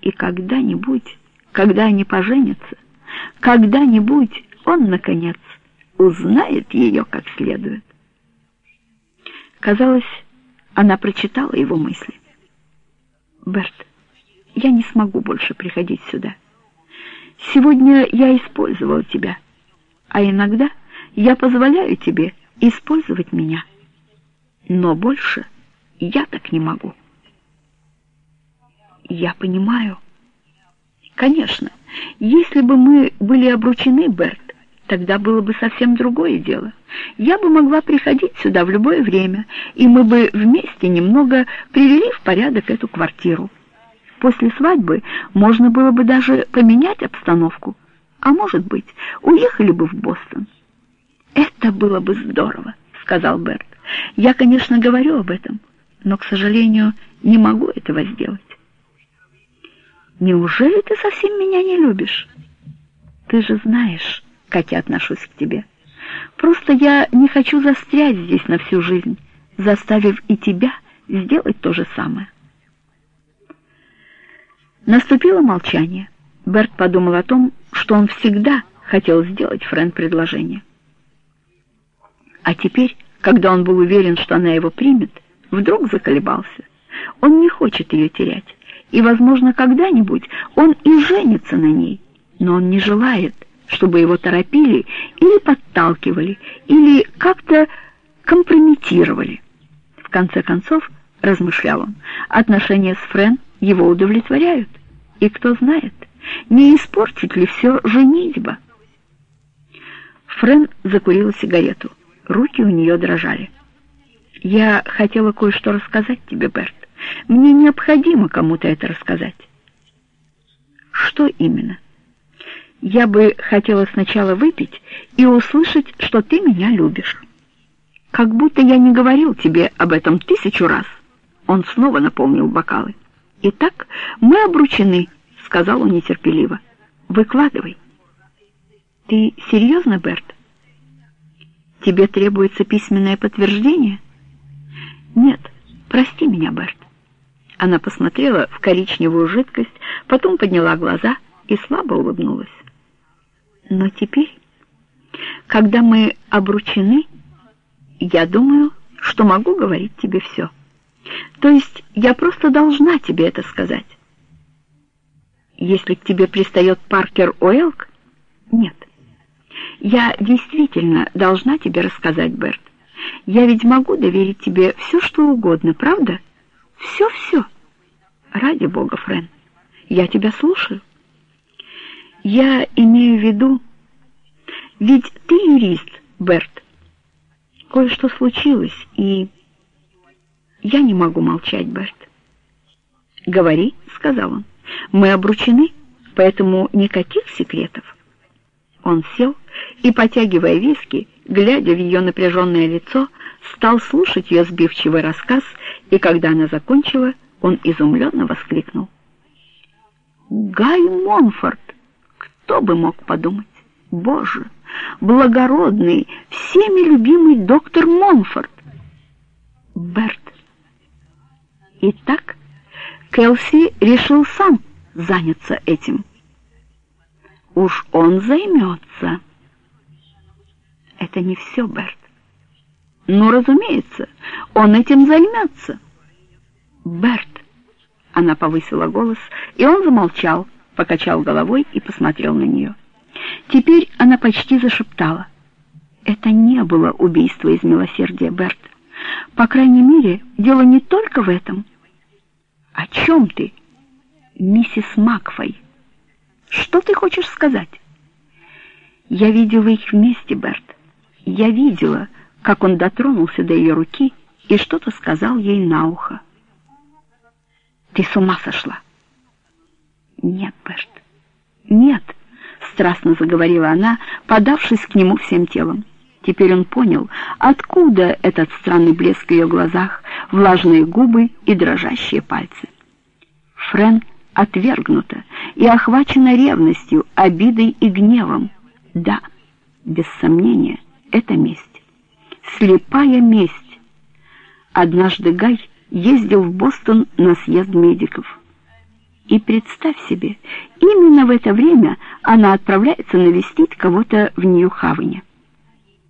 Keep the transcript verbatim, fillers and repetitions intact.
И когда-нибудь, когда они поженятся, когда-нибудь он, наконец, узнает ее как следует. Казалось, она прочитала его мысли. «Берт, я не смогу больше приходить сюда. Сегодня я использовала тебя, а иногда я позволяю тебе использовать меня. Но больше я так не могу». «Я понимаю. Конечно, если бы мы были обручены, Берт, тогда было бы совсем другое дело. Я бы могла приходить сюда в любое время, и мы бы вместе немного привели в порядок эту квартиру. После свадьбы можно было бы даже поменять обстановку, а может быть, уехали бы в Бостон». «Это было бы здорово», — сказал Берт. «Я, конечно, говорю об этом, но, к сожалению, не могу этого сделать». «Неужели ты совсем меня не любишь? Ты же знаешь, как я отношусь к тебе. Просто я не хочу застрять здесь на всю жизнь, заставив и тебя сделать то же самое». Наступило молчание. Берт подумал о том, что он всегда хотел сделать Френ предложение. А теперь, когда он был уверен, что она его примет, вдруг заколебался. Он не хочет ее терять, и, возможно, когда-нибудь он и женится на ней, но он не желает, чтобы его торопили или подталкивали, или как-то компрометировали. В конце концов, размышлял он, отношения с Френ его удовлетворяют, и кто знает, не испортит ли все женитьба. Френ закурила сигарету, руки у нее дрожали. «Я хотела кое-что рассказать тебе, Берт. Мне необходимо кому-то это рассказать». «Что именно?» «Я бы хотела сначала выпить и услышать, что ты меня любишь». «Как будто я не говорил тебе об этом тысячу раз». Он снова наполнил бокалы. «Итак, мы обручены», — сказал он нетерпеливо. «Выкладывай». «Ты серьезно, Берт? Тебе требуется письменное подтверждение?» «Нет, прости меня, Берт». Она посмотрела в коричневую жидкость, потом подняла глаза и слабо улыбнулась. «Но теперь, когда мы обручены, я думаю, что могу говорить тебе все. То есть я просто должна тебе это сказать». «Если к тебе пристает Паркер Уэлк?» «Нет. Я действительно должна тебе рассказать, Берт. Я ведь могу доверить тебе все, что угодно, правда? Все-все. Ради бога, Френ, я тебя слушаю». «Я имею в виду... Ведь ты юрист, Берт. Кое-что случилось, и... Я не могу молчать, Берт». «Говори», — сказал он. «Мы обручены, поэтому никаких секретов». Он сел и, потягивая виски, глядя в ее напряженное лицо, стал слушать ее сбивчивый рассказ, и когда она закончила, он изумленно воскликнул: «Гай Монфорт! Кто бы мог подумать? Боже, благородный, всеми любимый доктор Монфорт!» «Берт!» Итак, Келси решил сам заняться этим. Уж он займется. Это не все, Берт. Ну, разумеется, он этим займется. Берт. Она повысила голос, и он замолчал, покачал головой и посмотрел на нее. Теперь она почти зашептала. Это не было убийство из милосердия, Берт. По крайней мере, дело не только в этом. О чем ты, миссис Макфей? Что ты хочешь сказать? Я видела их вместе, Берт. Я видела, как он дотронулся до ее руки и что-то сказал ей на ухо. Ты с ума сошла? Нет, Берт, нет, страстно заговорила она, подавшись к нему всем телом. Теперь он понял, откуда этот странный блеск в ее глазах, влажные губы и дрожащие пальцы. Френ отвергнута и охвачена ревностью, обидой и гневом. Да, без сомнения, это месть. Слепая месть. Однажды Гай ездил в Бостон на съезд медиков. И представь себе, именно в это время она отправляется навестить кого-то в Нью-Хавене.